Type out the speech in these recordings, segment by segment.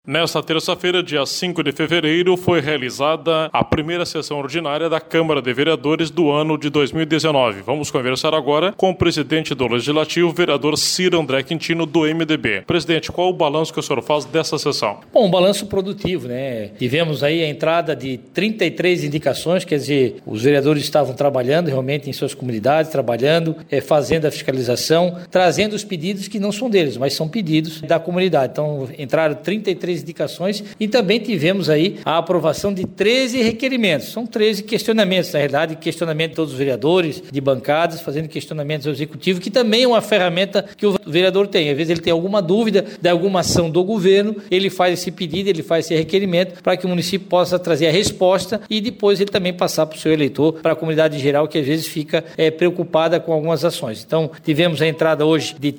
Nesta terça-feira, dia 5 de fevereiro, foi realizada a primeira sessão ordinária da Câmara de Vereadores do ano de 2019. Vamos conversar agora com o presidente do Legislativo, vereador Ciro André Quintino, do MDB. Presidente, qual o balanço que o senhor faz dessa sessão? Bom, um balanço produtivo, né? Tivemos aí a entrada de 33 indicações, quer dizer, os vereadores estavam trabalhando realmente em suas comunidades, trabalhando, fazendo a fiscalização, trazendo os pedidos que não são deles, mas são pedidos da comunidade. Então, entraram 33 indicações e também tivemos aí a aprovação de 13 requerimentos. São 13 questionamentos, na realidade, questionamento de todos os vereadores, de bancadas, fazendo questionamentos ao executivo, que também é uma ferramenta que o vereador tem. Às vezes ele tem alguma dúvida de alguma ação do governo, ele faz esse pedido, ele faz esse requerimento para que o município possa trazer a resposta e depois ele também passar para o seu eleitor, para a comunidade geral, que às vezes fica preocupada com algumas ações. Então, tivemos a entrada hoje de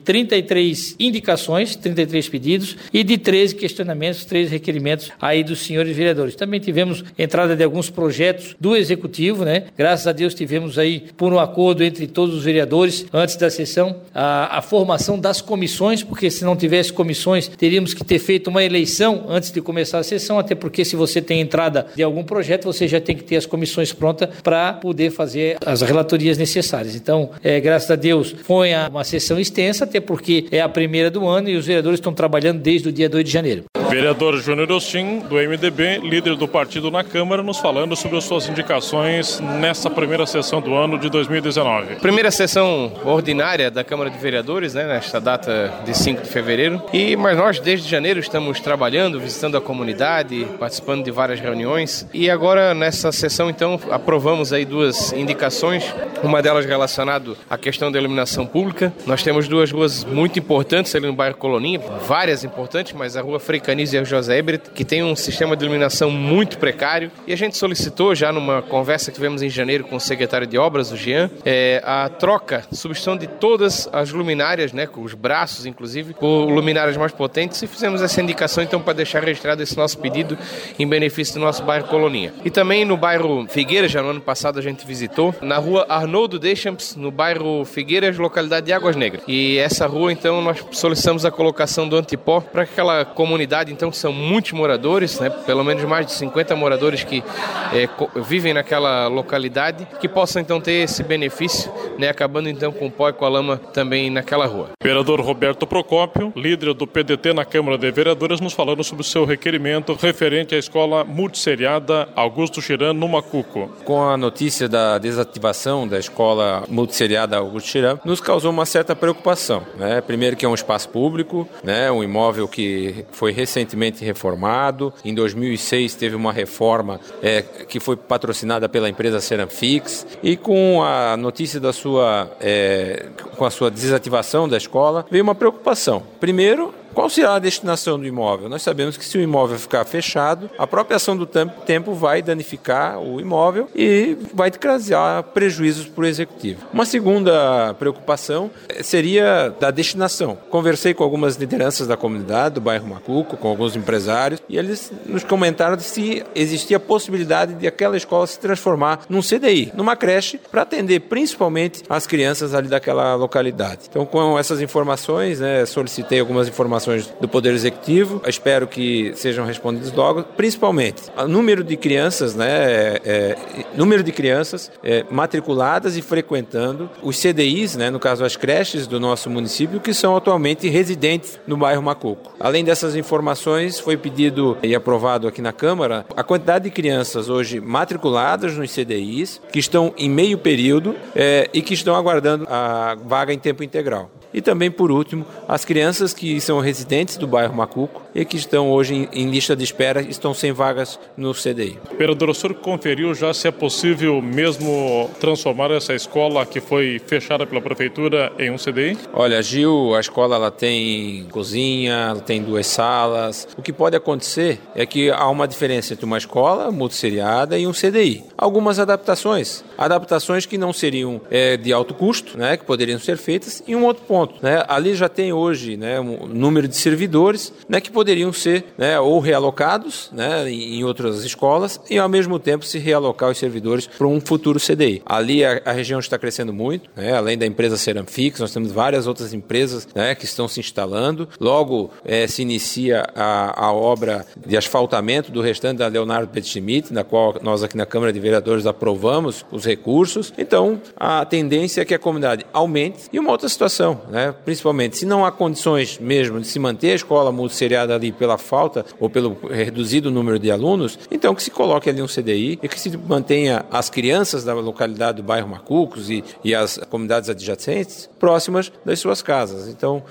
33 indicações, 33 pedidos e de 13 questionamentos, 13 requerimentos aí dos senhores vereadores. Também tivemos entrada de alguns projetos do Executivo, né? Graças a Deus tivemos aí, por um acordo entre todos os vereadores, antes da sessão, a formação das comissões, porque se não tivesse comissões, teríamos que ter feito uma eleição antes de começar a sessão, até porque se você tem entrada de algum projeto, você já tem que ter as comissões prontas para poder fazer as relatorias necessárias. Então, graças a Deus, foi uma sessão extensa, até porque é a primeira do ano e os vereadores estão trabalhando desde o dia 2 de janeiro. Vereador Júnior Ostin, do MDB, líder do partido na Câmara, nos falando sobre as suas indicações nessa primeira sessão do ano de 2019. Primeira sessão ordinária da Câmara de Vereadores, né, nesta data de 5 de fevereiro. Mas nós, desde janeiro, estamos trabalhando, visitando a comunidade, participando de várias reuniões. E agora, nessa sessão, então, aprovamos aí 2 indicações. Uma delas relacionada à questão da iluminação pública. Nós temos 2 ruas muito importantes ali no bairro Coloninha, várias importantes, mas a rua Frei Canis e a José Ebert, que tem um sistema de iluminação muito precário. E a gente solicitou, já numa conversa que tivemos em janeiro com o secretário de Obras, o Jean, a troca, substituição de todas as luminárias, né, com os braços, inclusive, por luminárias mais potentes, e fizemos essa indicação, então, para deixar registrado esse nosso pedido em benefício do nosso bairro Coloninha. E também no bairro Figueiras, já no ano passado a gente visitou, na rua Arnoldo Deschamps, no bairro Figueiras, localidade de Águas Negras. E essa rua, então, nós solicitamos a colocação do antipó para aquela comunidade, então, que são muitos moradores, né, pelo menos mais de 50 moradores que vivem naquela localidade, que possam, então, ter esse benefício, né, acabando, então, com o pó e com a lama também naquela rua. Vereador Roberto Procópio, líder do PDT na Câmara de Vereadores, nos falando sobre o seu requerimento referente à escola multisseriada Augusto Chiran, no Macuco. Com a notícia da desativação da escola multisseriada Augusto Chiran, nos causou uma certa preocupação, né? Primeiro que é um espaço público, né? Um imóvel que foi recentemente reformado. Em 2006 teve uma reforma que foi patrocinada pela empresa Ceramfix, e com a notícia com a sua desativação da escola, veio uma preocupação. Primeiro, qual será a destinação do imóvel? Nós sabemos que se o imóvel ficar fechado, a própria ação do tempo vai danificar o imóvel e vai causar prejuízos para o executivo. Uma segunda preocupação seria da destinação. Conversei com algumas lideranças da comunidade, do bairro Macuco, com alguns empresários, e eles nos comentaram se existia a possibilidade de aquela escola se transformar num CDI, numa creche, para atender principalmente as crianças ali daquela localidade. Então, com essas informações, né, solicitei algumas informações do Poder Executivo, espero que sejam respondidas logo, principalmente o número de crianças, matriculadas e frequentando os CDIs, né, no caso as creches do nosso município, que são atualmente residentes no bairro Macuco. Além dessas informações, foi pedido e aprovado aqui na Câmara a quantidade de crianças hoje matriculadas nos CDIs, que estão em meio período e que estão aguardando a vaga em tempo integral. E também, por último, as crianças que são residentes do bairro Macuco e que estão hoje em lista de espera, estão sem vagas no CDI. Vereador, o senhor conferiu já se é possível mesmo transformar essa escola que foi fechada pela prefeitura em um CDI? Olha, Gil, a escola ela tem cozinha, ela tem 2 salas. O que pode acontecer é que há uma diferença entre uma escola multisseriada e um CDI. Algumas adaptações que não seriam de alto custo, né, que poderiam ser feitas, e um outro ponto, né, ali já tem hoje, né, um número de servidores, né, que poderiam ser, né, ou realocados, né, em outras escolas e, ao mesmo tempo, se realocar os servidores para um futuro CDI. Ali a região está crescendo muito, né, além da empresa Ceramfix, nós temos várias outras empresas, né, que estão se instalando. Logo se inicia a obra de asfaltamento do restante da Leonardo Petit-Schmidt, na qual nós aqui na Câmara de Vereadores aprovamos os recursos. Então, a tendência é que a comunidade aumente. E uma outra situação, né, principalmente, se não há condições mesmo de se manter a escola multisseriada ali pela falta ou pelo reduzido número de alunos, então que se coloque ali um CDI e que se mantenha as crianças da localidade do bairro Macucos e as comunidades adjacentes próximas das suas casas. Então,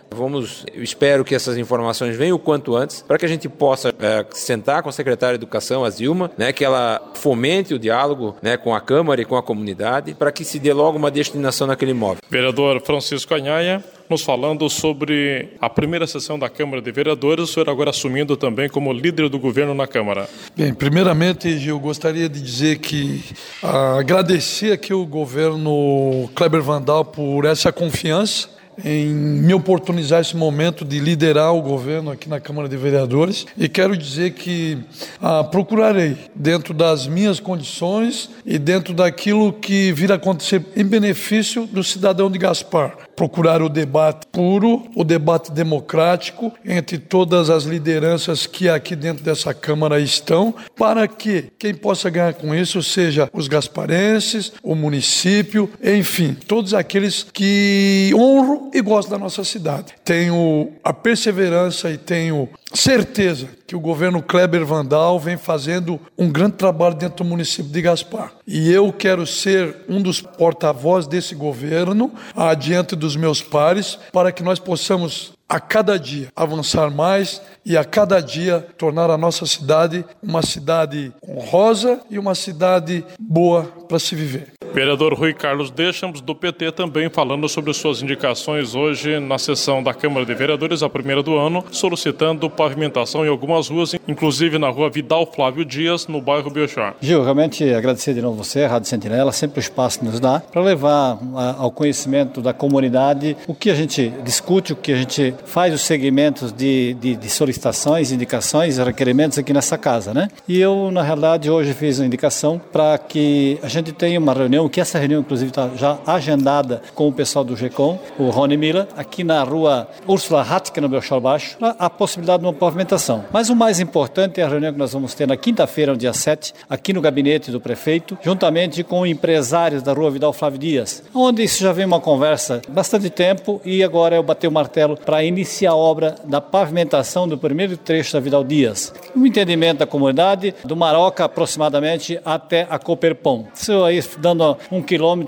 espero que essas informações venham o quanto antes, para que a gente possa sentar com a secretária de Educação, a Zilma, né, que ela fomente o diálogo, né, com a Câmara e com a comunidade, para que se dê logo uma destinação naquele imóvel. Vereador Francisco Anhaia, nos falando sobre a primeira sessão da Câmara de Vereadores, o senhor agora assumindo também como líder do governo na Câmara. Bem, primeiramente, Gil, gostaria de dizer que agradecer aqui o governo Kleber Vandal por essa confiança em me oportunizar esse momento de liderar o governo aqui na Câmara de Vereadores, e quero dizer que procurarei, dentro das minhas condições e dentro daquilo que vir a acontecer em benefício do cidadão de Gaspar, procurar o debate puro, o debate democrático entre todas as lideranças que aqui dentro dessa Câmara estão, para que quem possa ganhar com isso seja os gasparenses, o município, enfim, todos aqueles que honram e gostam da nossa cidade. Tenho a perseverança e tenho certeza que o governo Kleber Vandal vem fazendo um grande trabalho dentro do município de Gaspar. E eu quero ser um dos porta-vozes desse governo, adiante dos meus pares, para que nós possamos a cada dia avançar mais e a cada dia tornar a nossa cidade uma cidade honrosa e uma cidade boa para se viver. Vereador Rui Carlos Deschamps, do PT, também falando sobre suas indicações hoje na sessão da Câmara de Vereadores, a primeira do ano, solicitando pavimentação em algumas ruas, inclusive na rua Vidal Flávio Dias, no bairro Belchor. Gil, realmente agradecer de novo você, a Rádio Sentinela, sempre o espaço que nos dá, para levar ao conhecimento da comunidade o que a gente discute, o que a gente faz, os segmentos de solicitações, indicações e requerimentos aqui nessa casa, né? E eu, na realidade, hoje fiz uma indicação para que a gente tenha uma reunião, que essa reunião, inclusive, está já agendada com o pessoal do GECOM, o Rony Miller, aqui na rua Úrsula Hatke, no Belchor Baixo, a possibilidade de uma pavimentação. Mas o mais importante é a reunião que nós vamos ter na quinta-feira, no dia 7, aqui no gabinete do prefeito, juntamente com empresários da rua Vidal Flávio Dias, onde isso já vem uma conversa há bastante tempo, e agora eu bati o martelo para iniciar a obra da pavimentação do primeiro trecho da Vidal Dias. O entendimento da comunidade, do Maroca aproximadamente até a Coperpão. Isso aí dando 1,9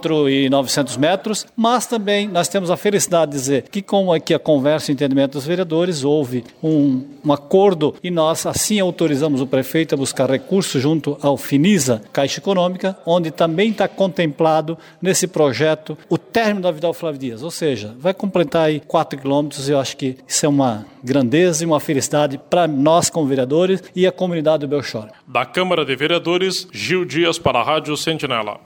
km, mas também nós temos a felicidade de dizer que, como aqui a conversa e entendimento dos vereadores, houve um acordo e nós assim autorizamos o prefeito a buscar recursos junto ao Finisa, Caixa Econômica, onde também está contemplado nesse projeto o término da Vidal Flávio Dias, ou seja, vai completar aí 4 quilômetros. Eu acho que isso é uma grandeza e uma felicidade para nós como vereadores e a comunidade do Belchor. Da Câmara de Vereadores, Gil Dias para a Rádio Sentinela.